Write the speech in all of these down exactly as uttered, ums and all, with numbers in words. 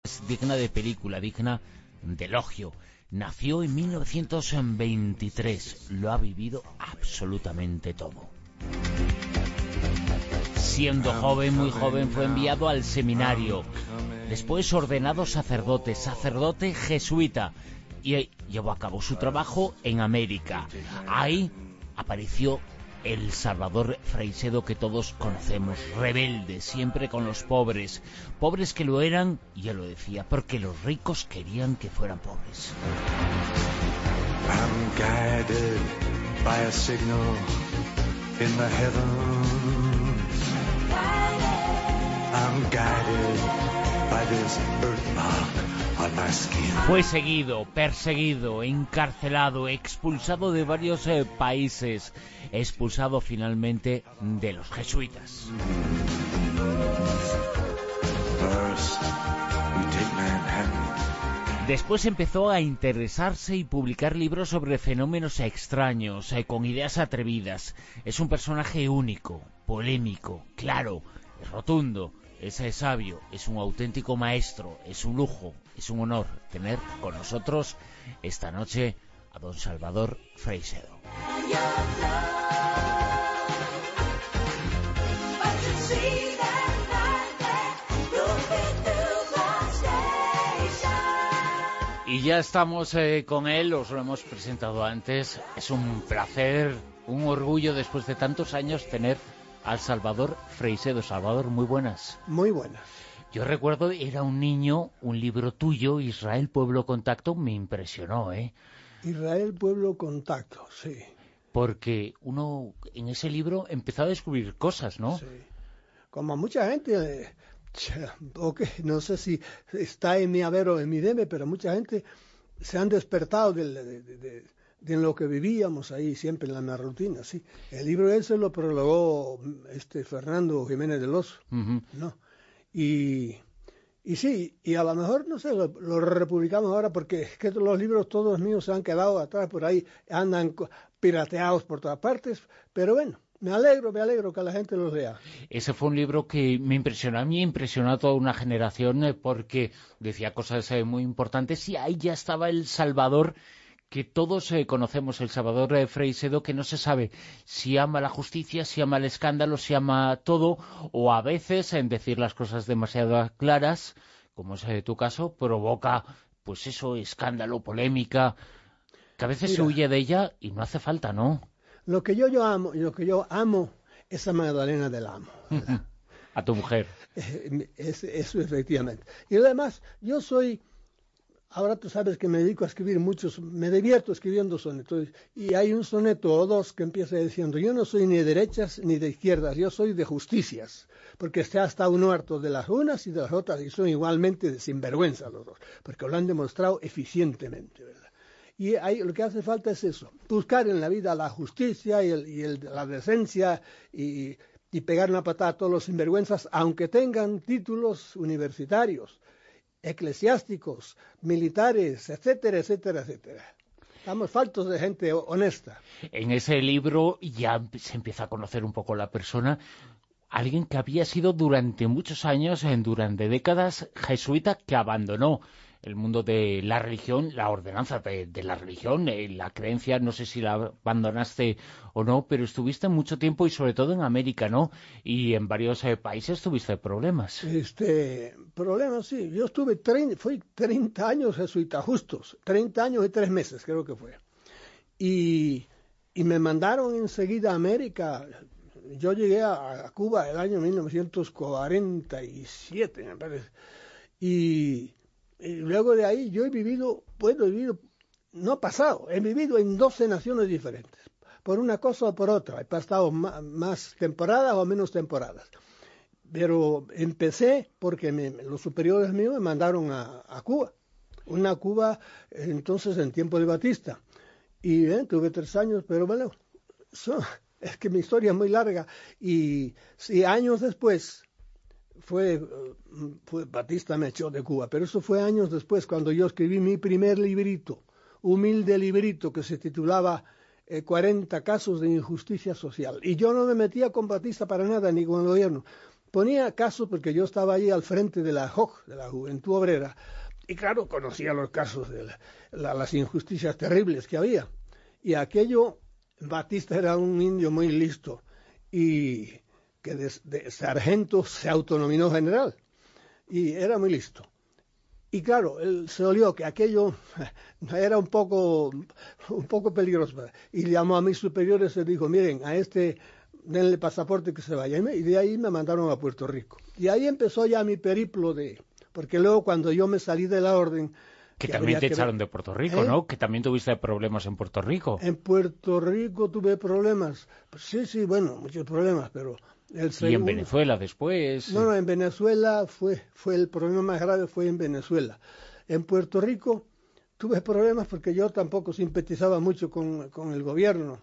Es digna de película, digna de elogio. Nació en mil novecientos veintitrés, lo ha vivido absolutamente todo. Siendo joven, muy joven, fue enviado al seminario, después ordenado sacerdote, sacerdote jesuita, y llevó a cabo su trabajo en América. Ahí apareció el Salvador Freixedo que todos conocemos, rebelde, siempre con los pobres, pobres que lo eran, y él lo decía, porque los ricos querían que fueran pobres. I'm guided by a signal in the heavens. I'm guided by this birthmark on my skin. Fue seguido, perseguido, encarcelado, expulsado de varios eh, países, expulsado finalmente de los jesuitas. First, we take Manhattan. Después empezó a interesarse y publicar libros sobre fenómenos extraños, eh, con ideas atrevidas. Es un personaje único, polémico, claro, es rotundo, es eh, sabio, es un auténtico maestro, es un lujo, es un honor tener con nosotros esta noche a don Salvador Freixedo. Y ya estamos eh, con él, os lo hemos presentado antes. Es un placer, un orgullo después de tantos años tener al Salvador Freixedo. Salvador, muy buenas. Muy buenas. Yo recuerdo, era un niño, un libro tuyo, Israel, Pueblo, Contacto, me impresionó, ¿eh? Israel, Pueblo, Contacto, sí. Porque uno en ese libro empezó a descubrir cosas, ¿no? Sí. Como mucha gente, eh, okay, no sé si está en mi haber o en mi debe, pero mucha gente se han despertado de, de, de, de, de lo que vivíamos ahí siempre en la misma rutina, sí. El libro ese lo prologó este Fernando Jiménez del Oso, uh-huh. ¿no? Y, y sí, y a lo mejor, no sé, lo, lo republicamos ahora porque es que los libros todos míos se han quedado atrás por ahí, andan pirateados por todas partes, pero bueno, me alegro, me alegro que la gente los lea. Ese fue un libro que me impresionó a mí, impresionó a toda una generación, eh, porque decía cosas eh, muy importantes, y ahí ya estaba el Salvador, que todos eh, conocemos, el Salvador eh, Freixedo, que no se sabe si ama la justicia, si ama el escándalo, si ama todo, o a veces, en decir las cosas demasiado claras, como es eh, tu caso, provoca, pues eso, escándalo, polémica, que a veces Mira, se huye de ella y no hace falta, ¿no? Lo que yo, yo amo, lo que yo amo es a Magdalena del Amo, ¿verdad? A tu mujer. Es, eso efectivamente. Y además, yo soy... Ahora tú sabes que me dedico a escribir muchos, me divierto escribiendo sonetos, y hay un soneto o dos que empieza diciendo, yo no soy ni de derechas ni de izquierdas, yo soy de justicias, porque se ha estado uno harto de las unas y de las otras, y son igualmente de sinvergüenza los dos, porque lo han demostrado eficientemente, ¿verdad? Y ahí lo que hace falta es eso, buscar en la vida la justicia y, el, y el, la decencia, y, y pegar una patada a todos los sinvergüenzas, aunque tengan títulos universitarios, eclesiásticos, militares, etcétera, etcétera, etcétera. Estamos faltos de gente honesta. En ese libro ya se empieza a conocer un poco la persona, alguien que había sido durante muchos años, durante décadas, jesuita, que abandonó el mundo de la religión, la ordenanza de, de la religión, eh, la creencia, no sé si la abandonaste o no, pero estuviste mucho tiempo y sobre todo en América, ¿no? Y en varios eh, países tuviste problemas. Este, problemas, sí. Yo estuve, trein, fui treinta años jesuita, justos, treinta años y tres meses creo que fue. Y, y me mandaron enseguida a América. Yo llegué a, a Cuba el año mil novecientos cuarenta y siete, me parece. Y... Y luego de ahí yo he vivido, bueno, he vivido, no pasado, he vivido en doce naciones diferentes, por una cosa o por otra. He pasado más, más temporadas o menos temporadas. Pero empecé porque me, los superiores míos me mandaron a, a Cuba, una Cuba entonces en tiempo de Batista. Y eh, tuve tres años, pero bueno, so, es que mi historia es muy larga. Y, y años después... Fue, fue, Batista me echó de Cuba, pero eso fue años después, cuando yo escribí mi primer librito, humilde librito, que se titulaba eh, cuarenta casos de injusticia social. Y yo no me metía con Batista para nada, ni con el gobierno, ponía casos porque yo estaba allí al frente de la J O C, de la Juventud Obrera, y claro, conocía los casos de la, la, las injusticias terribles que había. Y aquello, Batista era un indio muy listo, y que de, de sargento se autonominó general, y era muy listo. Y claro, él se olió que aquello era un poco, un poco peligroso. Y llamó a mis superiores y dijo, miren, a este denle pasaporte que se vaya. Y de ahí me mandaron a Puerto Rico. Y ahí empezó ya mi periplo de... Porque luego cuando yo me salí de la orden... Que, que también te echaron ver... de Puerto Rico, ¿eh? ¿No? Que también tuviste problemas en Puerto Rico. En Puerto Rico tuve problemas. Pues sí, sí, bueno, muchos problemas, pero... El segundo... Y en Venezuela después. No, no, en Venezuela fue, fue el problema más grave fue en Venezuela. En Puerto Rico tuve problemas porque yo tampoco simpatizaba mucho con, con el gobierno,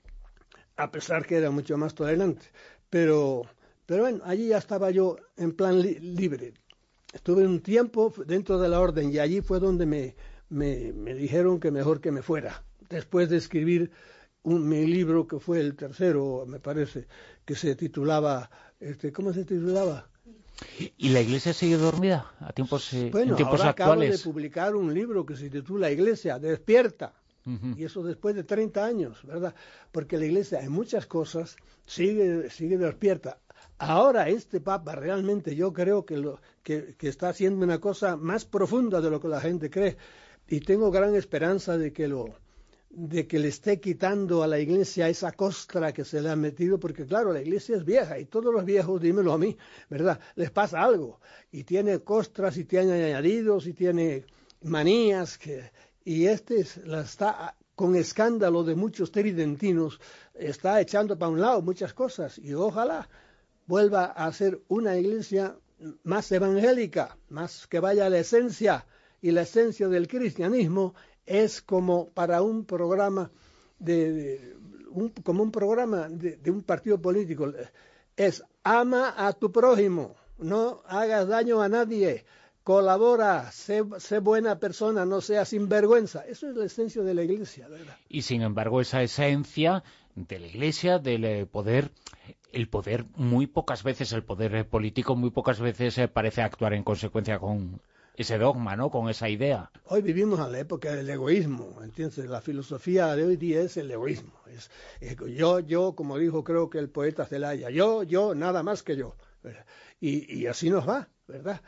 a pesar que era mucho más tolerante. Pero, pero bueno, allí ya estaba yo en plan li libre. Estuve un tiempo dentro de la orden y allí fue donde me, me, me dijeron que mejor que me fuera. Después de escribir un, mi libro, que fue el tercero, me parece, que se titulaba, este, ¿cómo se titulaba? ¿Y la Iglesia sigue dormida a tiempos, eh, bueno, en tiempos ahora actuales? Acabo de publicar un libro que se titula Iglesia, despierta. Uh-huh. Y eso después de treinta años, ¿verdad? Porque la Iglesia en muchas cosas sigue, sigue despierta. Ahora este Papa realmente yo creo que, lo, que, que está haciendo una cosa más profunda de lo que la gente cree. Y tengo gran esperanza de que lo... de que le esté quitando a la Iglesia esa costra que se le ha metido, porque claro, la Iglesia es vieja, y todos los viejos, dímelo a mí, ¿verdad? Les pasa algo, y tiene costras, y tiene añadidos, y tiene manías, que, y este la está, con escándalo de muchos tridentinos, está echando para un lado muchas cosas, y ojalá vuelva a ser una Iglesia más evangélica, más que vaya a la esencia, y la esencia del cristianismo es como para un programa de, de un, como un programa de, de un partido político, es ama a tu prójimo, no hagas daño a nadie, colabora, sé, sé buena persona, no seas sinvergüenza. Eso es la esencia de la Iglesia, ¿verdad? Y sin embargo esa esencia de la Iglesia, del poder, el poder muy pocas veces, el poder político muy pocas veces parece actuar en consecuencia con ese dogma, ¿no? Con esa idea. Hoy vivimos en la época del egoísmo, ¿entiendes? La filosofía de hoy día es el egoísmo. Es, es yo, yo, como dijo creo que el poeta Celaya, yo, yo, nada más que yo. Y, y así nos va, ¿verdad?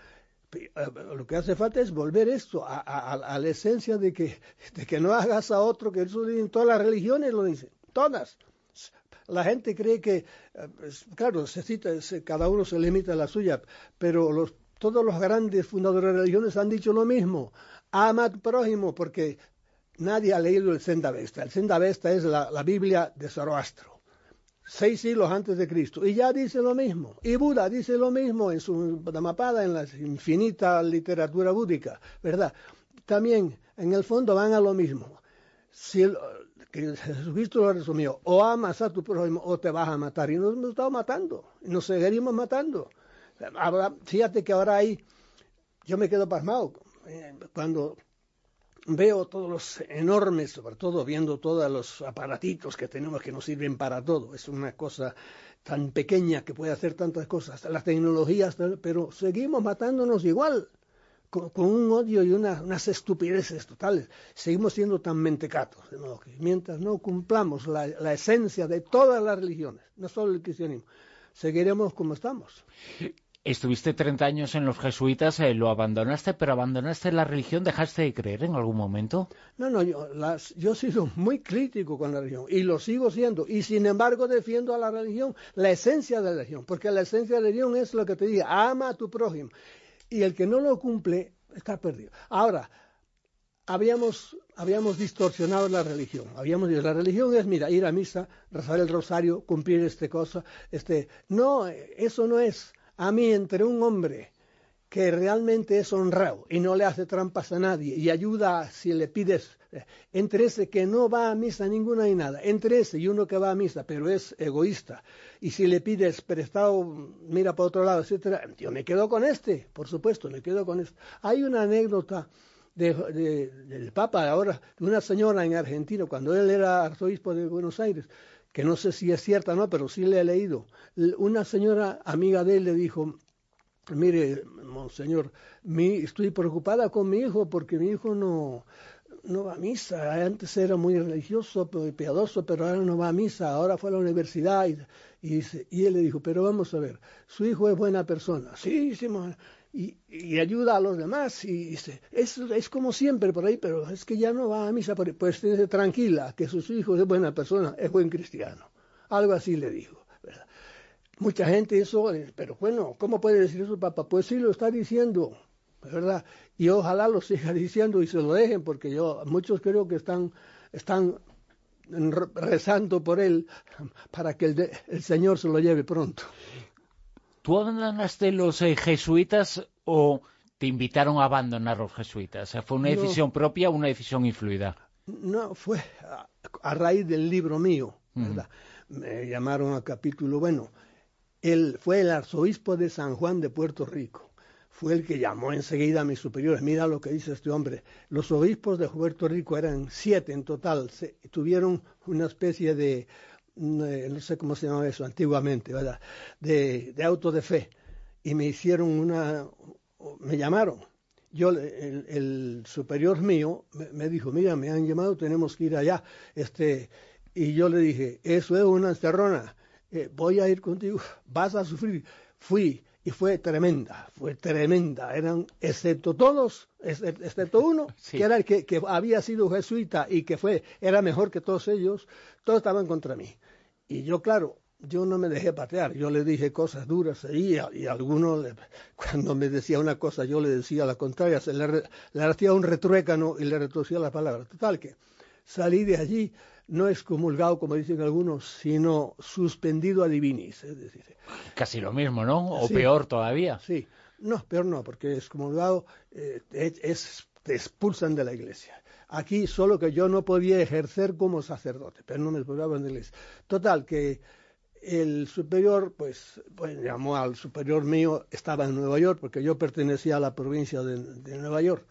Lo que hace falta es volver esto a, a, a la esencia de que, de que no hagas a otro, que eso en todas las religiones lo dicen, todas. La gente cree que, claro, se cita, se, cada uno se limita a la suya, pero los todos los grandes fundadores de religiones han dicho lo mismo. Ama a tu prójimo, porque nadie ha leído el Zend-Avesta. El Zend-Avesta es la, la Biblia de Zoroastro, seis siglos antes de Cristo. Y ya dice lo mismo. Y Buda dice lo mismo en su Dhammapada, en la infinita literatura búdica, ¿verdad? También, en el fondo, van a lo mismo. Si el, que Jesucristo lo resumió, o amas a tu prójimo o te vas a matar. Y nos hemos estado matando, y nos seguiremos matando. Ahora, fíjate que ahora hay, yo me quedo pasmado eh, cuando veo todos los enormes, sobre todo viendo todos los aparatitos que tenemos que nos sirven para todo. Es una cosa tan pequeña que puede hacer tantas cosas, las tecnologías, pero seguimos matándonos igual, con, con un odio y una, unas estupideces totales. Seguimos siendo tan mentecatos, de modo que mientras no cumplamos la, la esencia de todas las religiones, no solo el cristianismo, seguiremos como estamos. Estuviste treinta años en los jesuitas, eh, lo abandonaste, pero abandonaste la religión, ¿dejaste de creer en algún momento? No, no, yo, las, yo he sido muy crítico con la religión, y lo sigo siendo, y sin embargo defiendo a la religión, la esencia de la religión, porque la esencia de la religión es lo que te diga, ama a tu prójimo, y el que no lo cumple está perdido. Ahora, habíamos, habíamos distorsionado la religión, habíamos dicho, la religión es, mira, ir a misa, rezar el rosario, cumplir este cosa, este, no, eso no es. A mí, entre un hombre que realmente es honrado y no le hace trampas a nadie y ayuda si le pides, entre ese que no va a misa ninguna y nada, entre ese y uno que va a misa pero es egoísta y si le pides prestado, mira para otro lado, etcétera, yo me quedo con este, por supuesto, me quedo con este. Hay una anécdota de, de, del Papa ahora, de una señora en Argentina, cuando él era arzobispo de Buenos Aires, que no sé si es cierta o no, pero sí le he leído. Una señora amiga de él le dijo, mire, monseñor, mi, estoy preocupada con mi hijo porque mi hijo no, no va a misa. Antes era muy religioso, piadoso, pero ahora no va a misa. Ahora fue a la universidad y, y, dice, y él le dijo, pero vamos a ver, su hijo es buena persona. Sí, sí, y, y ayuda a los demás. Y dice, es, es como siempre por ahí, pero es que ya no va a misa. Pues dice, tranquila, que su hijo es buena persona, es buen cristiano. Algo así le dijo, ¿verdad? Mucha gente eso, pero bueno, ¿cómo puede decir eso, papá? Pues sí lo está diciendo, ¿verdad? Y ojalá lo siga diciendo y se lo dejen, porque yo, muchos creo que están, están rezando por él para que el, de, el Señor se lo lleve pronto. ¿Tú abandonaste los eh, jesuitas o te invitaron a abandonar los jesuitas? ¿Fue una decisión no, propia o una decisión influida? No, fue a, a raíz del libro mío, ¿verdad? Uh-huh. Me llamaron a capítulo, bueno, él fue el arzobispo de San Juan de Puerto Rico. Fue el que llamó enseguida a mis superiores. Mira lo que dice este hombre. Los obispos de Puerto Rico eran siete en total. Se, tuvieron una especie de, no sé cómo se llamaba eso antiguamente, ¿verdad? De, de auto de fe. Y me hicieron una, me llamaron. Yo, el, el superior mío me, me dijo, mira, me han llamado, tenemos que ir allá. Este, y yo le dije, eso es una encerrona. Eh, voy a ir contigo, vas a sufrir. Fui y fue tremenda, fue tremenda. Eran, excepto todos, excepto, excepto uno, sí. que era el que, que había sido jesuita y que fue, era mejor que todos ellos, todos estaban contra mí. Y yo, claro, yo no me dejé patear, yo le dije cosas duras ahí, y, y alguno, le, cuando me decía una cosa, yo le decía la contraria, se le, le hacía un retruécano y le retorcía la palabra. Total que salí de allí, no excomulgado, como dicen algunos, sino suspendido a divinis. Es decir, casi lo mismo, ¿no? O sí, peor todavía. Sí, no, peor no, porque excomulgado eh, es, te expulsan de la iglesia. Aquí solo que yo no podía ejercer como sacerdote, pero no me expulsaban de la iglesia. Total, que el superior, pues, pues llamó al superior mío, estaba en Nueva York, porque yo pertenecía a la provincia de, de Nueva York.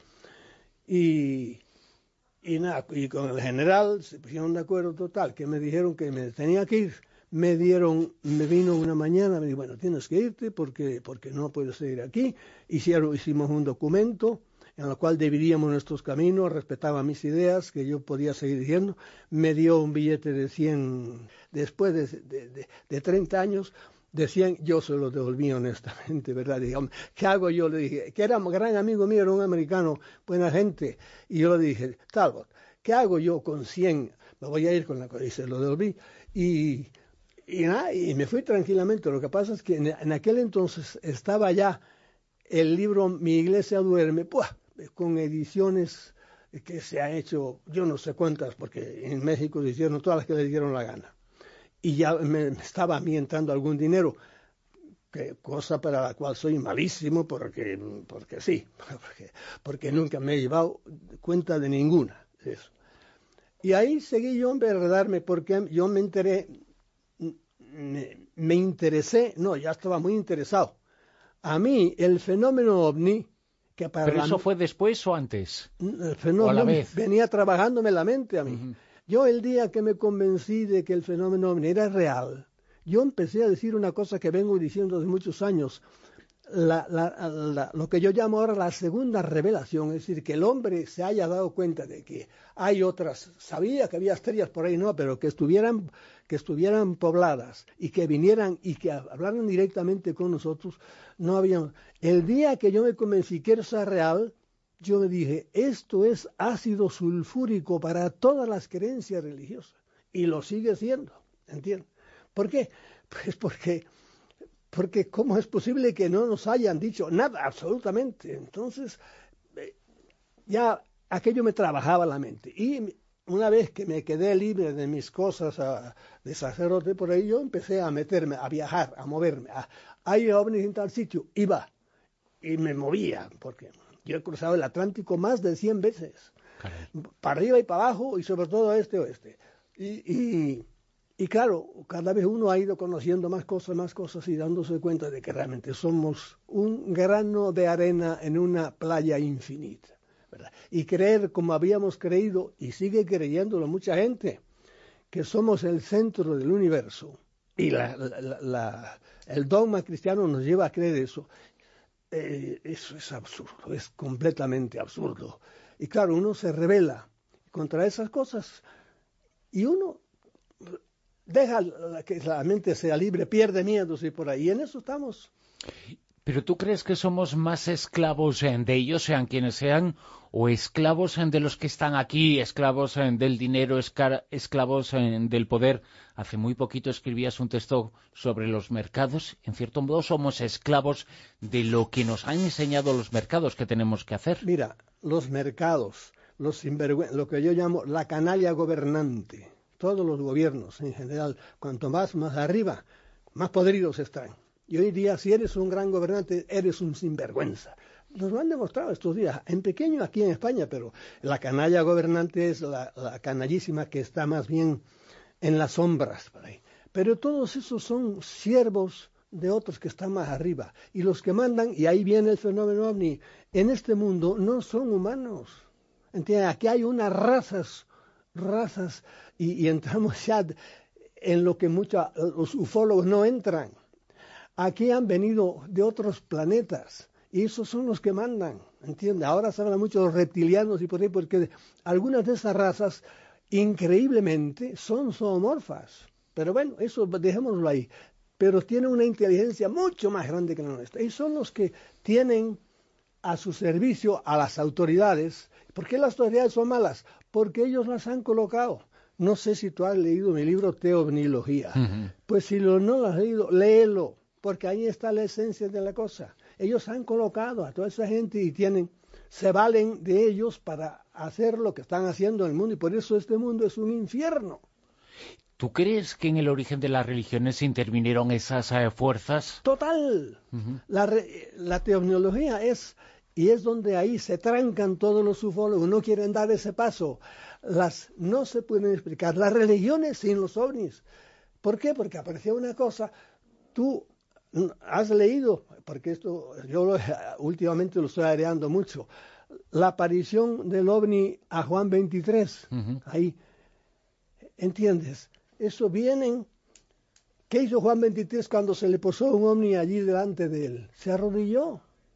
Y... Y nada, y con el general se pusieron de acuerdo total, que me dijeron que me tenía que ir. Me dieron, me vino una mañana, me dijo, bueno, tienes que irte porque, porque no puedes seguir aquí. Hicieron, hicimos un documento en el cual dividíamos nuestros caminos, respetaba mis ideas, que yo podía seguir diciendo. Me dio un billete de cien, después de, de, de, de treinta años, de cien, yo se lo devolví honestamente, ¿verdad? Dije, ¿qué hago yo? Le dije, que era un gran amigo mío, era un americano, buena gente, y yo le dije, Talbot, ¿qué hago yo con cien? Me voy a ir con la cosa, y se lo devolví, y, y, nada, y me fui tranquilamente. Lo que pasa es que en, en aquel entonces estaba ya el libro Mi Iglesia Duerme, ¡puah!, con ediciones que se han hecho, yo no sé cuántas, porque en México se hicieron todas las que le dieron la gana. Y ya me, me estaba a mí entrando algún dinero, que, cosa para la cual soy malísimo, porque, porque sí, porque, porque nunca me he llevado cuenta de ninguna. Eso. Y ahí seguí yo a enredarme, porque yo me enteré, me, me interesé, no, ya estaba muy interesado. A mí el fenómeno ovni, que para ¿Pero la, eso fue después o antes? El fenómeno ¿O a la vez? Venía trabajándome en la mente a mí. Uh-huh. Yo el día que me convencí de que el fenómeno ovni era real, yo empecé a decir una cosa que vengo diciendo de muchos años, la, la, la, lo que yo llamo ahora la segunda revelación, es decir, que el hombre se haya dado cuenta de que hay otras, sabía que había estrellas por ahí, no, pero que estuvieran, que estuvieran pobladas y que vinieran y que hablaran directamente con nosotros, no había. El día que yo me convencí que eso era real, yo me dije, esto es ácido sulfúrico para todas las creencias religiosas. Y lo sigue siendo, ¿entiendes? ¿Por qué? Pues porque, porque ¿cómo es posible que no nos hayan dicho nada, absolutamente? Entonces, eh, ya aquello me trabajaba la mente. Y una vez que me quedé libre de mis cosas a, de sacerdote por ahí, yo empecé a meterme, a viajar, a moverme. A, hay ovnis en tal sitio, iba y me movía, porque yo he cruzado el Atlántico más de cien veces, Caray. Para arriba y para abajo, y sobre todo este oeste. Y, y, y claro, cada vez uno ha ido conociendo más cosas, más cosas, y dándose cuenta de que realmente somos un grano de arena en una playa infinita, ¿verdad? Y creer como habíamos creído, y sigue creyéndolo mucha gente, que somos el centro del universo, y la, la, la, el dogma cristiano nos lleva a creer eso, eh, eso es absurdo, es completamente absurdo. Y claro, uno se rebela contra esas cosas y uno deja que la mente sea libre, pierde miedos y por ahí. Y en eso estamos. ¿Pero tú crees que somos más esclavos de ellos, sean quienes sean, o esclavos de los que están aquí, esclavos del dinero, esclavos del poder? Hace muy poquito escribías un texto sobre los mercados. En cierto modo somos esclavos de lo que nos han enseñado los mercados que tenemos que hacer. Mira, los mercados, los sinvergüen- lo que yo llamo la canalla gobernante, todos los gobiernos en general, cuanto más, más arriba, más podridos están. Y hoy día, si eres un gran gobernante, eres un sinvergüenza. Nos lo han demostrado estos días, en pequeño aquí en España, pero la canalla gobernante es la, la canallísima que está más bien en las sombras por ahí. Pero todos esos son siervos de otros que están más arriba. Y los que mandan, y ahí viene el fenómeno ovni, en este mundo no son humanos. ¿Entiendes? Aquí hay unas razas, razas, y, y entramos ya en lo que muchos los ufólogos no entran. Aquí han venido de otros planetas y esos son los que mandan, ¿entiendes? Ahora se habla mucho de los reptilianos y por ahí, porque algunas de esas razas, increíblemente, son zoomorfas. Pero bueno, eso dejémoslo ahí. Pero tienen una inteligencia mucho más grande que la nuestra. Y son los que tienen a su servicio a las autoridades. ¿Por qué las autoridades son malas? Porque ellos las han colocado. No sé si tú has leído mi libro Teovnilogía. Uh-huh. Pues si lo, no lo has leído, léelo. Porque ahí está la esencia de la cosa. Ellos han colocado a toda esa gente y tienen, se valen de ellos para hacer lo que están haciendo en el mundo, y por eso este mundo es un infierno. ¿Tú crees que en el origen de las religiones intervinieron esas eh, fuerzas? Total. Uh-huh. La, re, la teognología es, y es donde ahí se trancan todos los ufólogos, no quieren dar ese paso. Las no se pueden explicar. Las religiones sin los ovnis. ¿Por qué? Porque apareció una cosa, tú has leído, porque esto yo lo, últimamente lo estoy aireando mucho, la aparición del ovni a Juan veintitrés, uh-huh. Ahí, ¿entiendes? Eso vienen, ¿qué hizo Juan veintitrés cuando se le posó un ovni allí delante de él? Se arrodilló.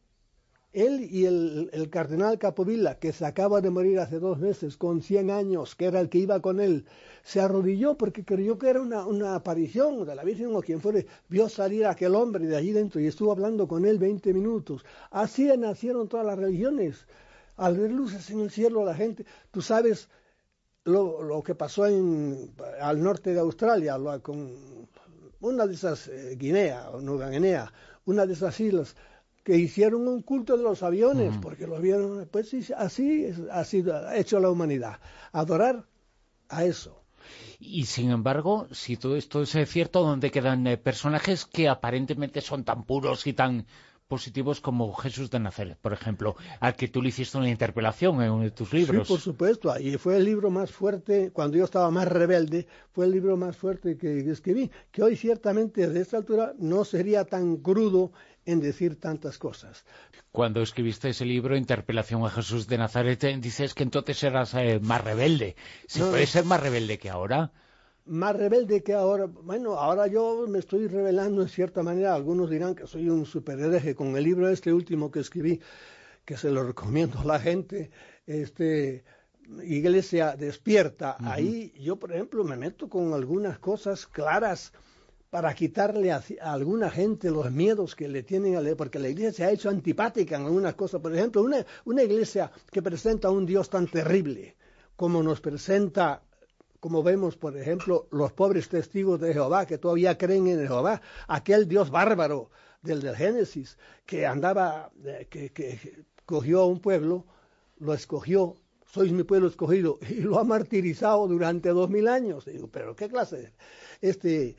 Él y el, el cardenal Capovilla, que se acaba de morir hace dos meses, con cien años, que era el que iba con él, se arrodilló porque creyó que era una, una aparición de la Virgen o quien fuere. Vio salir a aquel hombre de allí dentro y estuvo hablando con él veinte minutos. Así nacieron todas las religiones. Al ver luces en el cielo, la gente, tú sabes lo, lo que pasó en, al norte de Australia, lo, con una de esas, eh, Guinea o Nueva Guinea, una de esas islas, que hicieron un culto de los aviones, uh-huh. porque los vieron, pues sí, así ha sido hecho la humanidad, adorar a eso. Y sin embargo, si todo esto es cierto, ¿dónde quedan eh, personajes que aparentemente son tan puros y tan positivos como Jesús de Nazaret, por ejemplo, al que tú le hiciste una interpelación en uno de tus libros? Sí, por supuesto, y fue el libro más fuerte, cuando yo estaba más rebelde, fue el libro más fuerte que escribí, que hoy ciertamente de esta altura no sería tan crudo en decir tantas cosas. Cuando escribiste ese libro, Interpelación a Jesús de Nazaret, dices que entonces eras eh, más rebelde. ¿Se no, puede no. ser más rebelde que ahora? Más rebelde que ahora. Bueno, ahora yo me estoy revelando en cierta manera. Algunos dirán que soy un superhereje con el libro este último que escribí, que se lo recomiendo a la gente, este... Iglesia Despierta. Uh-huh. Ahí yo, por ejemplo, me meto con algunas cosas claras para quitarle a, a alguna gente los miedos que le tienen a leer, porque la iglesia se ha hecho antipática en algunas cosas. Por ejemplo, una, una iglesia que presenta a un Dios tan terrible como nos presenta, como vemos, por ejemplo, los pobres testigos de Jehová que todavía creen en Jehová, aquel Dios bárbaro del, del Génesis que andaba, que, que cogió a un pueblo, lo escogió, sois mi pueblo escogido, y lo ha martirizado durante dos mil años. Y digo, pero ¿qué clase de este?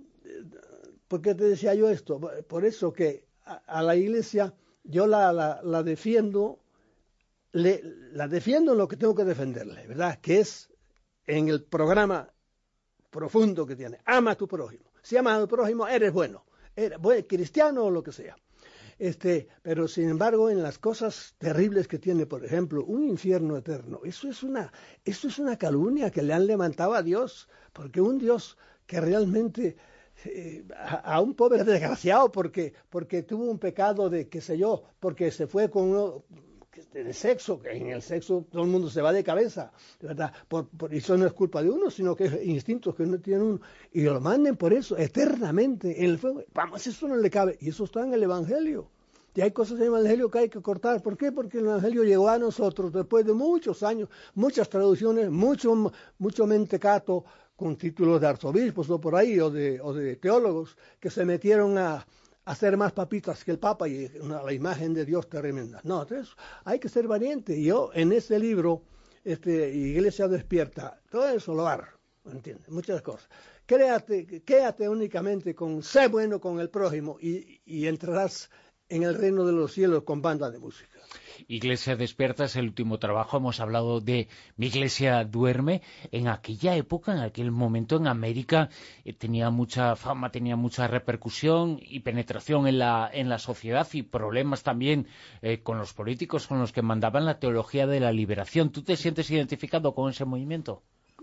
¿Por qué te decía yo esto? Por eso que a, a la iglesia yo la, la, la defiendo, le, la defiendo en lo que tengo que defenderle, ¿verdad? Que es en el programa profundo que tiene. Ama a tu prójimo. Si amas a tu prójimo, eres bueno. Eres bueno, cristiano o lo que sea. Este, pero sin embargo, en las cosas terribles que tiene, por ejemplo, un infierno eterno, eso es una, eso es una calumnia que le han levantado a Dios, porque un Dios que realmente eh, a, a un pobre desgraciado porque, porque tuvo un pecado de, qué sé yo, porque se fue con uno de sexo, que en el sexo todo el mundo se va de cabeza, ¿verdad? Por, por, y eso no es culpa de uno, sino que es instintos que no tienen uno, y lo manden por eso, eternamente, en el fuego. Vamos, eso no le cabe, y eso está en el Evangelio. Y hay cosas en el Evangelio que hay que cortar. ¿Por qué? Porque el Evangelio llegó a nosotros después de muchos años, muchas traducciones, mucho, mucho mentecato, con títulos de arzobispos o por ahí, o de, o de teólogos, que se metieron a hacer más papitas que el Papa y una, la imagen de Dios tremenda. No, entonces hay que ser valiente. Yo en ese libro, este, Iglesia Despierta, todo eso lo hago, ¿entiendes? Muchas cosas. Créate, quédate únicamente con, sé bueno con el prójimo y, y entrarás en el reino de los cielos con banda de música. Iglesia Despierta es el último trabajo. Hemos hablado de Mi Iglesia Duerme. En aquella época, en aquel momento, en América, eh, tenía mucha fama, tenía mucha repercusión y penetración en la, en la sociedad y problemas también eh, con los políticos, con los que mandaban la teología de la liberación. ¿Tú te sientes identificado con ese movimiento?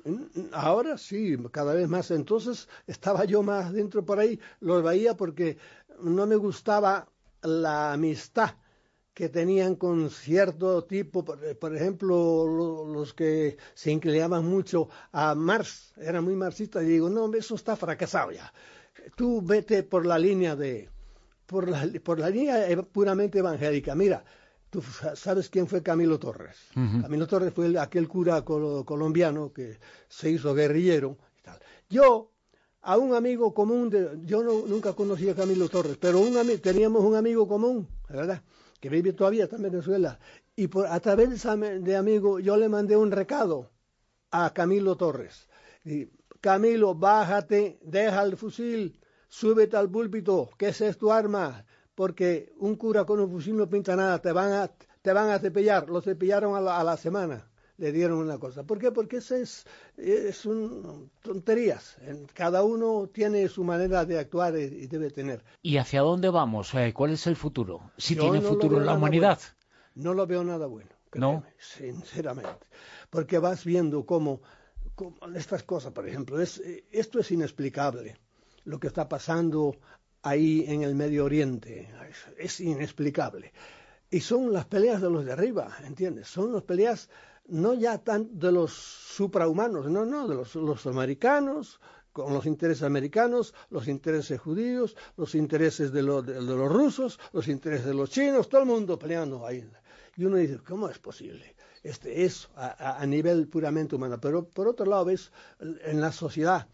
Ahora sí, cada vez más. Entonces estaba yo más dentro por ahí, lo veía porque no me gustaba la amistad que tenían con cierto tipo, por, por ejemplo, lo, los que se inclinaban mucho a Marx, eran muy marxistas, y digo, no, eso está fracasado ya. Tú vete por la línea de, por la, por la línea puramente evangélica. Mira, tú sabes quién fue Camilo Torres. Uh-huh. Camilo Torres fue el, aquel cura col, colombiano que se hizo guerrillero y tal. Yo, a un amigo común, de, yo no, nunca conocí a Camilo Torres, pero un, teníamos un amigo común, ¿verdad?, que vive todavía está en Venezuela, y por, a través de, esa, de amigo yo le mandé un recado a Camilo Torres. Y, Camilo, bájate, deja el fusil, súbete al púlpito, que esa es tu arma, porque un cura con un fusil no pinta nada, te van a, te van a cepillar. Lo cepillaron a la, a la semana, le dieron una cosa. ¿Por qué? Porque eso es, es un, tonterías. Cada uno tiene su manera de actuar y debe tener. ¿Y hacia dónde vamos? ¿Cuál es el futuro? ¿Si Yo tiene no futuro la humanidad? Bueno. No lo veo nada bueno. Créeme, ¿No? Sinceramente. Porque vas viendo cómo, cómo estas cosas, por ejemplo, es, esto es inexplicable. Lo que está pasando ahí en el Medio Oriente es, es inexplicable. Y son las peleas de los de arriba, ¿entiendes? Son las peleas no ya tan de los suprahumanos, no, no, de los, los americanos, con los intereses americanos, los intereses judíos, los intereses de, lo, de, de los rusos, los intereses de los chinos, todo el mundo peleando ahí. Y uno dice, ¿cómo es posible? Este, eso a, a nivel puramente humano. Pero por otro lado ves en la sociedad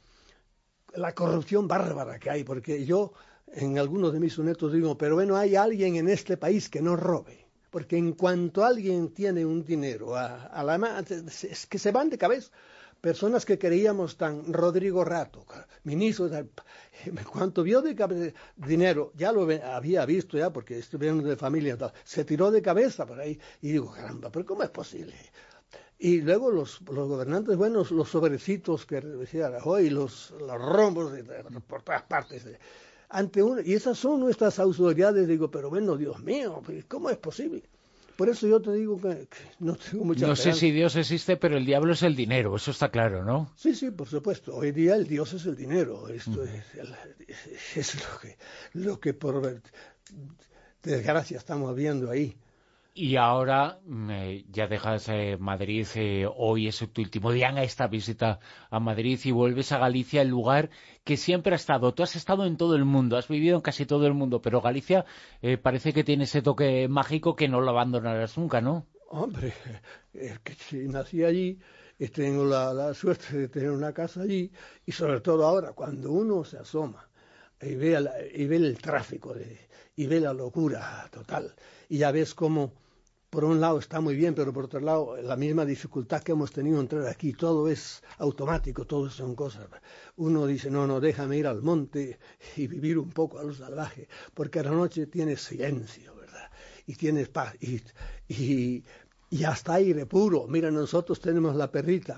la corrupción bárbara que hay, porque yo en algunos de mis sonetos digo, pero bueno, hay alguien en este país que no robe. Porque en cuanto alguien tiene un dinero, a, a la, es que se van de cabeza. Personas que creíamos tan, Rodrigo Rato, ministro, cuanto vio de cabeza, dinero, ya lo había visto ya, porque estuvieron de familia, se tiró de cabeza por ahí, y digo, caramba, pero ¿cómo es posible? Y luego los, los gobernantes buenos, los sobrecitos que decía Rajoy, los, los rombos de, de, de, por todas partes, de, ante uno, y esas son nuestras autoridades, digo, pero bueno, Dios mío, ¿cómo es posible? Por eso yo te digo que, que no tengo mucha No esperanza. sé si Dios existe, pero el diablo es el dinero, eso está claro, ¿no? Sí, sí, por supuesto. Hoy día el Dios es el dinero. Esto uh-huh. es, el, es lo que, lo que por desgracia estamos viendo ahí. Y ahora eh, ya dejas eh, Madrid, eh, hoy es tu último día en esta visita a Madrid y vuelves a Galicia, el lugar que siempre ha estado. Tú has estado en todo el mundo, has vivido en casi todo el mundo, pero Galicia eh, parece que tiene ese toque mágico que no lo abandonarás nunca, ¿no? Hombre, es que si nací allí, tengo la, la suerte de tener una casa allí, y sobre todo ahora, cuando uno se asoma y ve, la, y ve el tráfico de, y ve la locura total, y ya ves cómo por un lado está muy bien, pero por otro lado la misma dificultad que hemos tenido entrar aquí, todo es automático, todo son cosas. Uno dice, no, no, déjame ir al monte y vivir un poco a lo salvaje, porque a la noche tienes silencio, ¿verdad? Y tienes paz, y, y, y hasta aire puro. Mira, nosotros tenemos la perrita,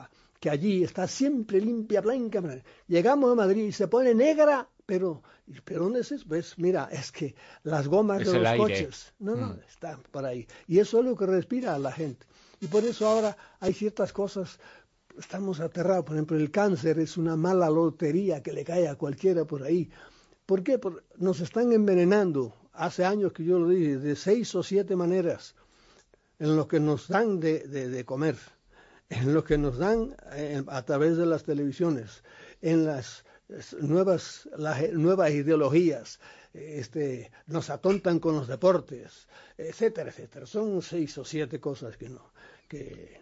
que allí está siempre limpia, blanca. Llegamos a Madrid y se pone negra, pero, ¿pero dónde es eso? Pues mira, es que las gomas es de los aire. coches, no, no, mm. están por ahí. Y eso es lo que respira a la gente. Y por eso ahora hay ciertas cosas, estamos aterrados. Por ejemplo, el cáncer es una mala lotería que le cae a cualquiera por ahí. ¿Por qué? Porque nos están envenenando. Hace años que yo lo dije, de seis o siete maneras en lo que nos dan de, de, de comer, en lo que nos dan eh, a través de las televisiones, en las nuevas, las nuevas ideologías, este, nos atontan con los deportes, etcétera, etcétera. Son seis o siete cosas que no, que...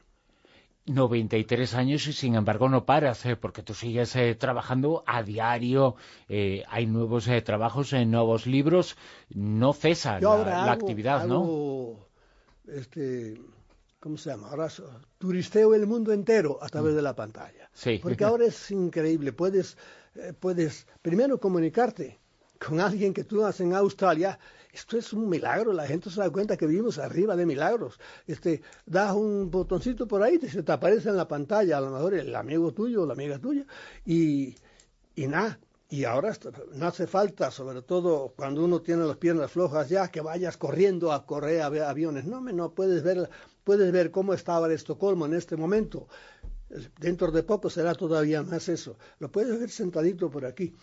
noventa y tres años y sin embargo no paras, eh, porque tú sigues eh, trabajando a diario, eh, hay nuevos eh, trabajos, eh, nuevos libros, no cesa Yo la, ahora la hago, actividad, hago, ¿no? Este, ¿cómo se llama? Ahora turisteo el mundo entero a través Mm. de la pantalla. Sí. Porque ahora es increíble, puedes, eh, puedes primero comunicarte con alguien que tú haces en Australia. Esto es un milagro, la gente se da cuenta que vivimos arriba de milagros. Este, das un botoncito por ahí, se te aparece en la pantalla, a lo mejor el amigo tuyo o la amiga tuya, y, y nada. Y ahora no hace falta, sobre todo cuando uno tiene las piernas flojas ya, que vayas corriendo a correr a ver aviones. No, no puedes ver, puedes ver cómo está ahora Estocolmo en este momento. Dentro de poco será todavía más eso. Lo puedes ver sentadito por aquí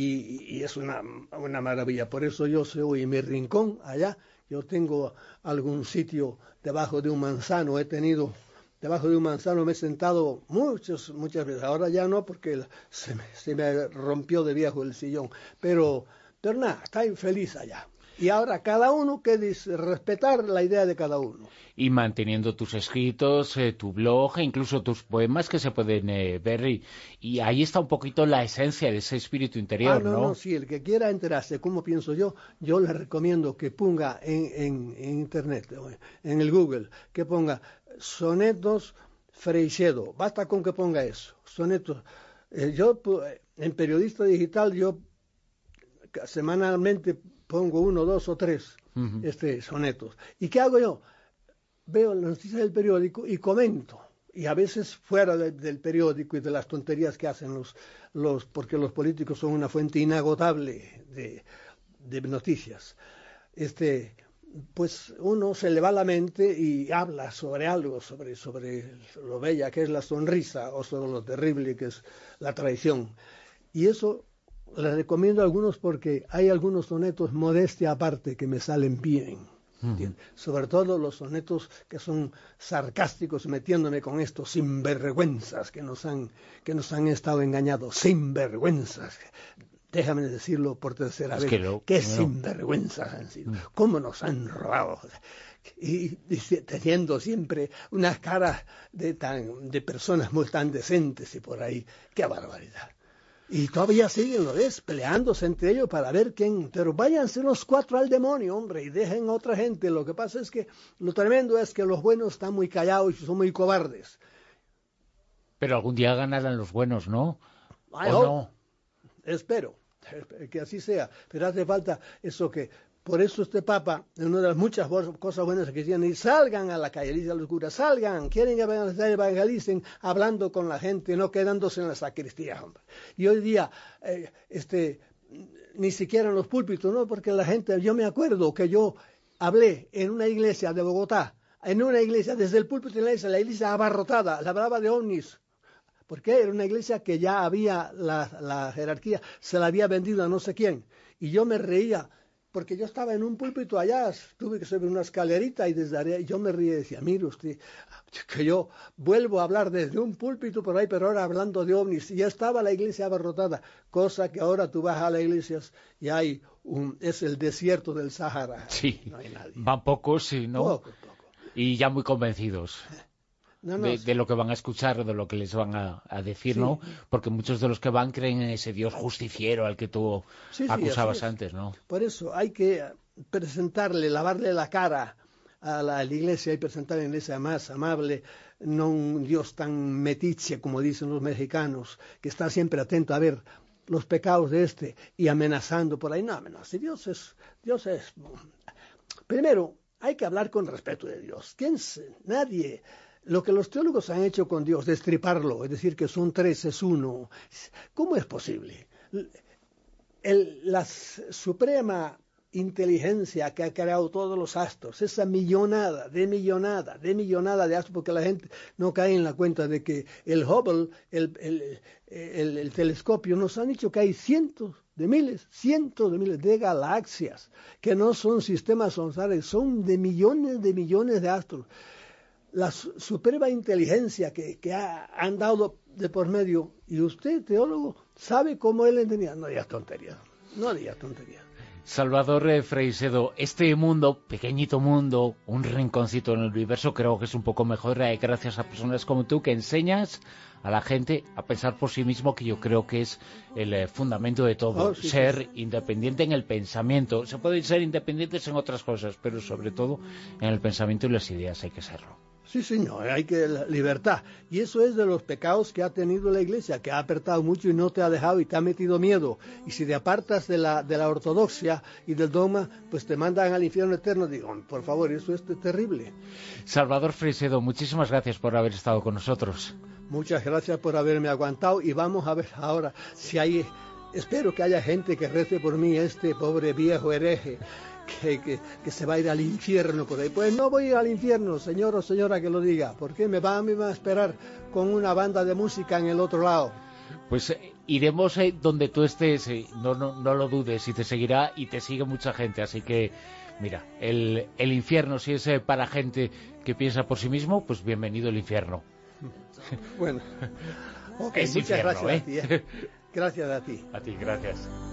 y, y es una, una maravilla. Por eso yo soy en mi rincón allá. Yo tengo algún sitio debajo de un manzano. He tenido debajo de un manzano, me he sentado muchas, muchas veces. Ahora ya no porque se me, se me rompió de viejo el sillón. Pero, pero nada, estoy feliz allá. Y ahora cada uno que dice respetar la idea de cada uno. Y manteniendo tus escritos, eh, tu blog e incluso tus poemas que se pueden eh, ver. Y, y ahí está un poquito la esencia de ese espíritu interior, Ah, no, ¿no? no, sí, el que quiera enterarse de cómo pienso yo, yo le recomiendo que ponga en, en, en internet, en el Google, que ponga sonetos Freixedo. Basta con que ponga eso, sonetos. Eh, yo, en periodista digital, yo semanalmente pongo uno, dos o tres Uh-huh. este, sonetos. ¿Y qué hago yo? Veo las noticias del periódico y comento. Y a veces fuera de, del periódico y de las tonterías que hacen los, los, porque los políticos son una fuente inagotable de, de noticias. Este, pues uno se le va la mente y habla sobre algo, sobre, sobre lo bella que es la sonrisa o sobre lo terrible que es la traición. Y eso les recomiendo a algunos porque hay algunos sonetos modestia aparte que me salen bien. Uh-huh. Sobre todo los sonetos que son sarcásticos, metiéndome con estos sinvergüenzas que nos han, que nos han estado engañados, sinvergüenzas. Déjame decirlo por tercera es vez, que no, qué no. sinvergüenzas han sido, cómo nos han robado. Y, y teniendo siempre unas caras de, tan, de personas muy tan decentes y por ahí, qué barbaridad. Y todavía siguen, ¿lo ves? Peleándose entre ellos para ver quién. Pero váyanse los cuatro al demonio, hombre, y dejen a otra gente. Lo que pasa es que lo tremendo es que los buenos están muy callados y son muy cobardes. Pero algún día ganarán los buenos, ¿no? I ¿O hope. no? Espero que así sea. Pero hace falta eso que... Por eso este Papa, en una de las muchas cosas buenas que tiene, y salgan a la calle, dice a los curas, salgan, quieren evangelicen, hablando con la gente, no quedándose en la sacristía, hombre. Y hoy día, eh, este, ni siquiera en los púlpitos, ¿no? Porque la gente, yo me acuerdo que yo hablé en una iglesia de Bogotá, en una iglesia, desde el púlpito de la iglesia, la iglesia abarrotada, la hablaba de ovnis. Porque era una iglesia que ya había, la, la jerarquía, se la había vendido a no sé quién. Y yo me reía, porque yo estaba en un púlpito allá, tuve que subir una escalerita y desde allá, y yo me reía y decía, mire usted, que yo vuelvo a hablar desde un púlpito por ahí, pero ahora hablando de ovnis, y ya estaba la iglesia abarrotada, cosa que ahora tú vas a las iglesias y hay un, es el desierto del Sahara. Sí, no hay nadie. Van pocos, sí, ¿no? Poco, poco. Y ya muy convencidos. No, no, de, sí. de lo que van a escuchar, de lo que les van a, a decir, Sí. ¿no? Porque muchos de los que van creen en ese Dios justiciero al que tú Sí, sí, acusabas así es. antes, ¿no? Por eso hay que presentarle, lavarle la cara a la, a la iglesia y presentarle en iglesia más amable, no un Dios tan metiche como dicen los mexicanos, que está siempre atento a ver los pecados de este y amenazando por ahí. No, no, si Dios es, Dios es... Primero, hay que hablar con respeto de Dios. ¿Quién se, nadie... lo que los teólogos han hecho con Dios, destriparlo, es decir, que son tres, es uno, ¿cómo es posible? El, la suprema inteligencia que ha creado todos los astros, esa millonada, de millonada, de millonada de astros, porque la gente no cae en la cuenta de que el Hubble, el, el, el, el telescopio, nos han dicho que hay cientos de miles, cientos de miles de galaxias, que no son sistemas solares, son de millones de millones de astros. La suprema inteligencia que, que ha, han dado de por medio, y usted, teólogo, sabe cómo él entendía. No digas tonterías, no digas tonterías. Salvador eh, Freixedo, este mundo, pequeñito mundo, un rinconcito en el universo, creo que es un poco mejor eh, gracias a personas como tú que enseñas a la gente a pensar por sí mismo, que yo creo que es el eh, fundamento de todo, oh, sí, ser sí. independiente en el pensamiento. Se pueden ser independientes en otras cosas, pero sobre todo en el pensamiento y las ideas hay que serlo. Sí, señor, hay que la libertad. Y eso es de los pecados que ha tenido la Iglesia, que ha apretado mucho y no te ha dejado y te ha metido miedo. Y si te apartas de la, de la ortodoxia y del dogma, pues te mandan al infierno eterno. Digo, por favor, eso es terrible. Salvador Freixedo, muchísimas gracias por haber estado con nosotros. Muchas gracias por haberme aguantado y vamos a ver ahora si hay... Espero que haya gente que rece por mí, este pobre viejo hereje. Que, que, que se va a ir al infierno por ahí. Pues no voy a ir al infierno, señor o señora que lo diga, porque me va, me va a esperar con una banda de música en el otro lado. Pues eh, iremos eh, donde tú estés, eh, no, no, no lo dudes, y te seguirá y te sigue mucha gente, así que mira, el, el infierno, si es eh, para gente que piensa por sí mismo, pues bienvenido al infierno. Bueno, okay, muchas infierno, gracias ¿eh? a ti. ¿eh? Gracias a ti. A ti, gracias.